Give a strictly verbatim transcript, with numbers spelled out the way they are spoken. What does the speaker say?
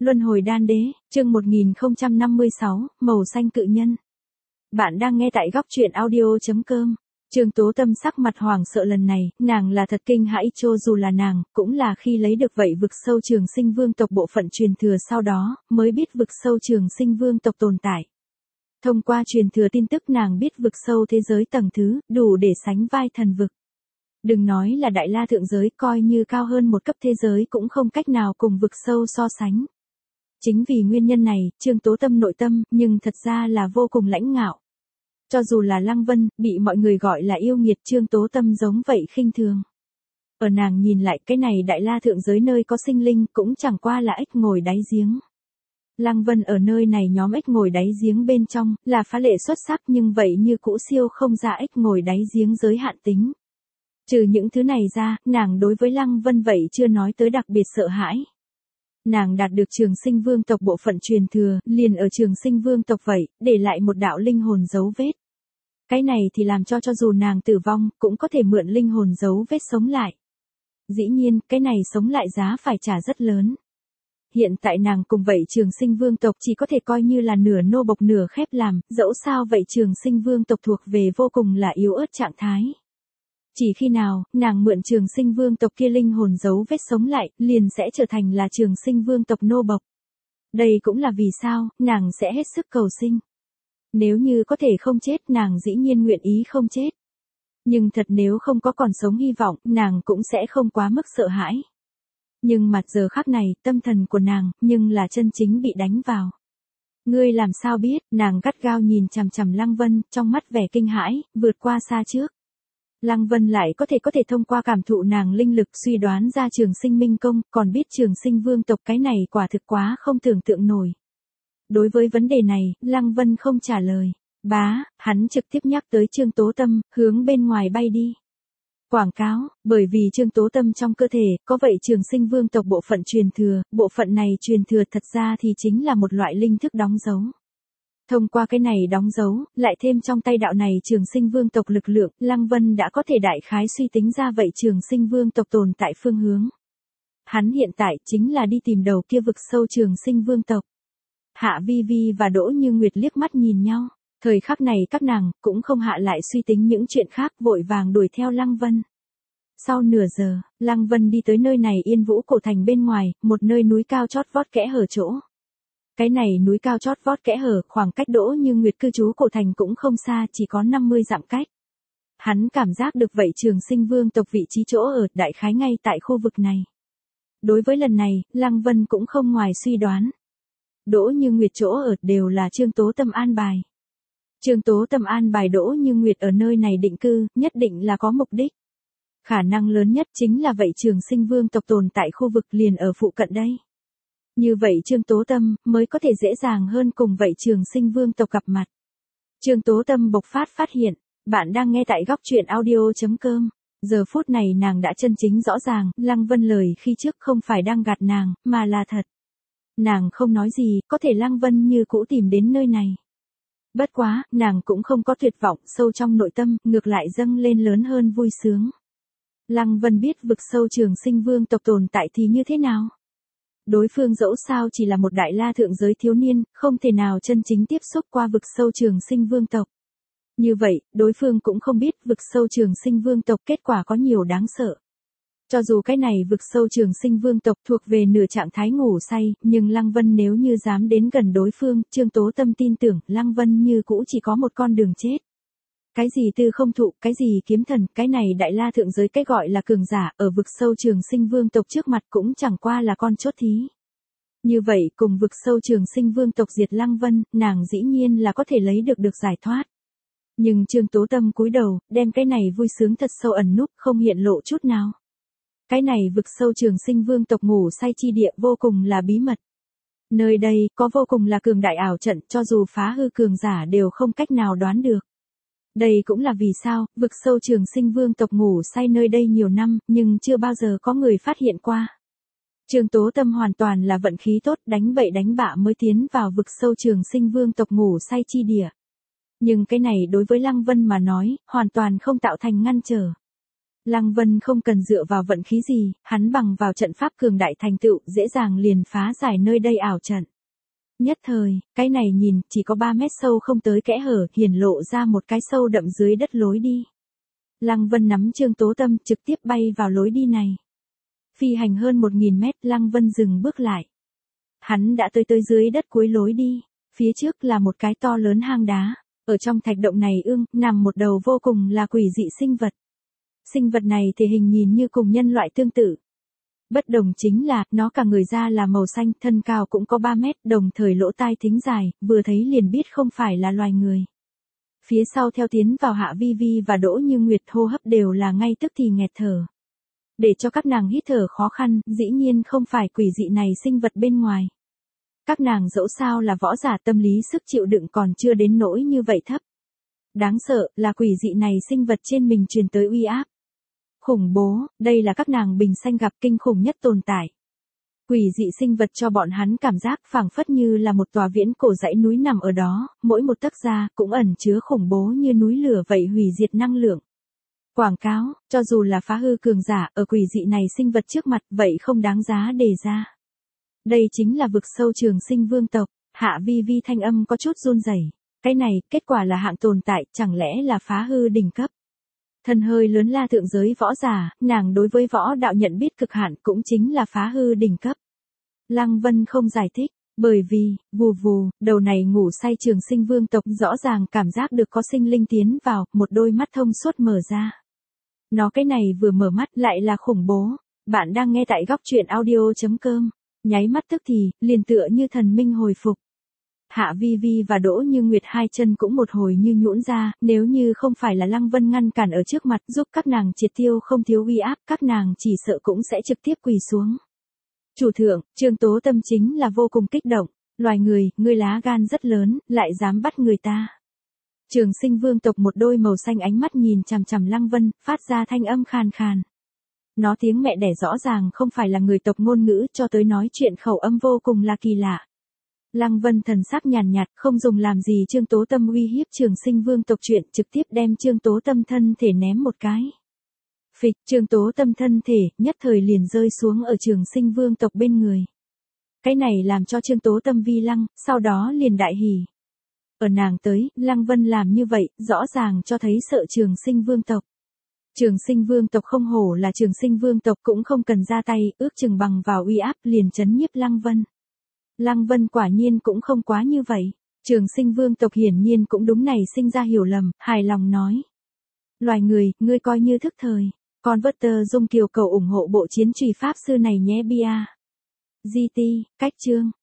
Luân hồi đan đế, chương một nghìn không trăm năm mươi sáu, màu xanh cự nhân. Bạn đang nghe tại góc truyện audio.com. Trương Tố Tâm sắc mặt hoảng sợ lần này, nàng là thật kinh hãi, cho dù là nàng, cũng là khi lấy được vậy vực sâu Trường Sinh vương tộc bộ phận truyền thừa sau đó, mới biết vực sâu Trường Sinh vương tộc tồn tại. Thông qua truyền thừa tin tức nàng biết vực sâu thế giới tầng thứ, đủ để sánh vai thần vực. Đừng nói là đại la thượng giới, coi như cao hơn một cấp thế giới cũng không cách nào cùng vực sâu so sánh. Chính vì nguyên nhân này, Trương Tố Tâm nội tâm, nhưng thật ra là vô cùng lãnh ngạo. Cho dù là Lăng Vân, bị mọi người gọi là yêu nghiệt, Trương Tố Tâm giống vậy khinh thường. Ở nàng nhìn lại, cái này đại la thượng giới nơi có sinh linh, cũng chẳng qua là ếch ngồi đáy giếng. Lăng Vân ở nơi này nhóm ếch ngồi đáy giếng bên trong, là phá lệ xuất sắc, nhưng vậy như cũ siêu không ra ếch ngồi đáy giếng giới hạn tính. Trừ những thứ này ra, nàng đối với Lăng Vân vậy chưa nói tới đặc biệt sợ hãi. Nàng đạt được Trường Sinh vương tộc bộ phận truyền thừa, liền ở Trường Sinh vương tộc vậy, để lại một đạo linh hồn dấu vết. Cái này thì làm cho cho dù nàng tử vong, cũng có thể mượn linh hồn dấu vết sống lại. Dĩ nhiên, cái này sống lại giá phải trả rất lớn. Hiện tại nàng cùng vậy Trường Sinh vương tộc chỉ có thể coi như là nửa nô bộc nửa khép làm, dẫu sao vậy Trường Sinh vương tộc thuộc về vô cùng là yếu ớt trạng thái. Chỉ khi nào, nàng mượn Trường Sinh vương tộc kia linh hồn dấu vết sống lại, liền sẽ trở thành là Trường Sinh vương tộc nô bộc. Đây cũng là vì sao, nàng sẽ hết sức cầu sinh. Nếu như có thể không chết, nàng dĩ nhiên nguyện ý không chết. Nhưng thật nếu không có còn sống hy vọng, nàng cũng sẽ không quá mức sợ hãi. Nhưng mặt giờ khắc này, tâm thần của nàng, nhưng là chân chính bị đánh vào. Ngươi làm sao biết, nàng gắt gao nhìn chằm chằm Lăng Vân, trong mắt vẻ kinh hãi, vượt qua xa trước. Lăng Vân lại có thể có thể thông qua cảm thụ nàng linh lực suy đoán ra Trường Sinh minh công, còn biết Trường Sinh vương tộc, cái này quả thực quá không tưởng tượng nổi. Đối với vấn đề này, Lăng Vân không trả lời. Bá, hắn trực tiếp nhắc tới Trương Tố Tâm, hướng bên ngoài bay đi. Quảng cáo, bởi vì Trương Tố Tâm trong cơ thể, có vậy Trường Sinh vương tộc bộ phận truyền thừa, bộ phận này truyền thừa thật ra thì chính là một loại linh thức đóng dấu. Thông qua cái này đóng dấu, lại thêm trong tay đạo này Trường Sinh vương tộc lực lượng, Lăng Vân đã có thể đại khái suy tính ra vậy Trường Sinh vương tộc tồn tại phương hướng. Hắn hiện tại chính là đi tìm đầu kia vực sâu Trường Sinh vương tộc. Hạ Vi Vi và Đỗ Như Nguyệt liếc mắt nhìn nhau, thời khắc này các nàng cũng không hạ lại suy tính những chuyện khác, vội vàng đuổi theo Lăng Vân. Sau nửa giờ, Lăng Vân đi tới nơi này Yên Vũ cổ thành bên ngoài, một nơi núi cao chót vót kẽ hở chỗ. Cái này núi cao chót vót kẽ hở, khoảng cách Đỗ Như Nguyệt cư trú cổ thành cũng không xa, chỉ có năm mươi dặm cách. Hắn cảm giác được vậy Trường Sinh vương tộc vị trí chỗ ở đại khái ngay tại khu vực này. Đối với lần này, Lăng Vân cũng không ngoài suy đoán. Đỗ Như Nguyệt chỗ ở đều là Trương Tố Tâm an bài. Trương Tố Tâm an bài Đỗ Như Nguyệt ở nơi này định cư, nhất định là có mục đích. Khả năng lớn nhất chính là vậy Trường Sinh vương tộc tồn tại khu vực liền ở phụ cận đây. Như vậy Trương Tố Tâm mới có thể dễ dàng hơn cùng vậy Trường Sinh vương tộc gặp mặt. Trương Tố Tâm bộc phát phát hiện, bạn đang nghe tại góc truyện audio.com. Giờ phút này nàng đã chân chính rõ ràng, Lăng Vân lời khi trước không phải đang gạt nàng, mà là thật. Nàng không nói gì, có thể Lăng Vân như cũ tìm đến nơi này. Bất quá, nàng cũng không có tuyệt vọng, sâu trong nội tâm, ngược lại dâng lên lớn hơn vui sướng. Lăng Vân biết vực sâu Trường Sinh vương tộc tồn tại thì như thế nào? Đối phương dẫu sao chỉ là một đại la thượng giới thiếu niên, không thể nào chân chính tiếp xúc qua vực sâu Trường Sinh vương tộc. Như vậy, đối phương cũng không biết vực sâu Trường Sinh vương tộc kết quả có nhiều đáng sợ. Cho dù cái này vực sâu Trường Sinh vương tộc thuộc về nửa trạng thái ngủ say, nhưng Lăng Vân nếu như dám đến gần đối phương, Trương Tố Tâm tin tưởng Lăng Vân như cũ chỉ có một con đường chết. Cái gì tư không thụ, cái gì kiếm thần, cái này đại la thượng giới cái gọi là cường giả, ở vực sâu Trường Sinh vương tộc trước mặt cũng chẳng qua là con chốt thí. Như vậy, cùng vực sâu Trường Sinh vương tộc diệt Lăng Vân, nàng dĩ nhiên là có thể lấy được được giải thoát. Nhưng Trương Tố Tâm cúi đầu, đem cái này vui sướng thật sâu ẩn núp, không hiện lộ chút nào. Cái này vực sâu Trường Sinh vương tộc ngủ say chi địa vô cùng là bí mật. Nơi đây, có vô cùng là cường đại ảo trận, cho dù phá hư cường giả đều không cách nào đoán được. Đây cũng là vì sao, vực sâu Trường Sinh vương tộc ngủ say nơi đây nhiều năm, nhưng chưa bao giờ có người phát hiện qua. Trương Tố Tâm hoàn toàn là vận khí tốt, đánh bậy đánh bạ mới tiến vào vực sâu Trường Sinh vương tộc ngủ say chi địa. Nhưng cái này đối với Lăng Vân mà nói, hoàn toàn không tạo thành ngăn trở. Lăng Vân không cần dựa vào vận khí gì, hắn bằng vào trận pháp cường đại thành tựu, dễ dàng liền phá giải nơi đây ảo trận. Nhất thời, cái này nhìn, chỉ có ba mét sâu không tới kẽ hở, hiển lộ ra một cái sâu đậm dưới đất lối đi. Lăng Vân nắm Trương Tố Tâm, trực tiếp bay vào lối đi này. Phi hành hơn một nghìn mét, Lăng Vân dừng bước lại. Hắn đã tới tới dưới đất cuối lối đi, phía trước là một cái to lớn hang đá, ở trong thạch động này ương, nằm một đầu vô cùng là quỷ dị sinh vật. Sinh vật này thể hình nhìn như cùng nhân loại tương tự. Bất đồng chính là, nó cả người da là màu xanh, thân cao cũng có ba mét, đồng thời lỗ tai thính dài, vừa thấy liền biết không phải là loài người. Phía sau theo tiến vào Hạ Vi Vi và Đỗ Như Nguyệt hô hấp đều là ngay tức thì nghẹt thở. Để cho các nàng hít thở khó khăn, dĩ nhiên không phải quỷ dị này sinh vật bên ngoài. Các nàng dẫu sao là võ giả, tâm lý sức chịu đựng còn chưa đến nỗi như vậy thấp. Đáng sợ là quỷ dị này sinh vật trên mình truyền tới uy áp. Khủng bố, đây là các nàng bình sanh gặp kinh khủng nhất tồn tại. Quỷ dị sinh vật cho bọn hắn cảm giác phảng phất như là một tòa viễn cổ dãy núi nằm ở đó, mỗi một tấc da cũng ẩn chứa khủng bố như núi lửa vậy hủy diệt năng lượng. Quảng cáo, cho dù là phá hư cường giả ở quỷ dị này sinh vật trước mặt vậy không đáng giá đề ra. Đây chính là vực sâu Trường Sinh vương tộc. Hạ Vi Vi thanh âm có chút run rẩy. Cái này, kết quả là hạng tồn tại, chẳng lẽ là phá hư đỉnh cấp. Thân hơi lớn la thượng giới võ giả, nàng đối với võ đạo nhận biết cực hạn cũng chính là phá hư đỉnh cấp. Lăng Vân không giải thích, bởi vì, vù vù, đầu này ngủ say Trường Sinh vương tộc rõ ràng cảm giác được có sinh linh tiến vào, một đôi mắt thông suốt mở ra. Nó cái này vừa mở mắt lại là khủng bố. Bạn đang nghe tại góc truyện audio chấm com. Nháy mắt tức thì, liền tựa như thần minh hồi phục. Hạ Vi Vi và Đỗ Như Nguyệt hai chân cũng một hồi như nhũn ra, nếu như không phải là Lăng Vân ngăn cản ở trước mặt giúp các nàng triệt tiêu không thiếu uy áp, các nàng chỉ sợ cũng sẽ trực tiếp quỳ xuống. Chủ thượng, Trương Tố Tâm chính là vô cùng kích động, loài người, ngươi lá gan rất lớn, lại dám bắt người ta. Trường Sinh vương tộc một đôi màu xanh ánh mắt nhìn chằm chằm Lăng Vân, phát ra thanh âm khàn khàn. Nó tiếng mẹ đẻ rõ ràng không phải là người tộc ngôn ngữ, cho tới nói chuyện khẩu âm vô cùng là kỳ lạ. Lăng Vân thần sắc nhàn nhạt, không dùng làm gì Trương Tố Tâm uy hiếp Trường Sinh vương tộc chuyện, trực tiếp đem Trương Tố Tâm thân thể ném một cái. Phịch, Trương Tố Tâm thân thể, nhất thời liền rơi xuống ở Trường Sinh vương tộc bên người. Cái này làm cho Trương Tố Tâm vi lăng, sau đó liền đại hỉ. Ở nàng tới, Lăng Vân làm như vậy, rõ ràng cho thấy sợ Trường Sinh vương tộc. Trường Sinh vương tộc không hổ là Trường Sinh vương tộc cũng không cần ra tay, ước chừng bằng vào uy áp liền chấn nhiếp Lăng Vân. Lăng Vân quả nhiên cũng không quá như vậy. Trường Sinh vương tộc hiển nhiên cũng đúng này sinh ra hiểu lầm, hài lòng nói. Loài người, ngươi coi như thức thời. Converter dung kiều cầu ủng hộ bộ chiến trùy pháp sư này nhé bia. giê tê, cách chương.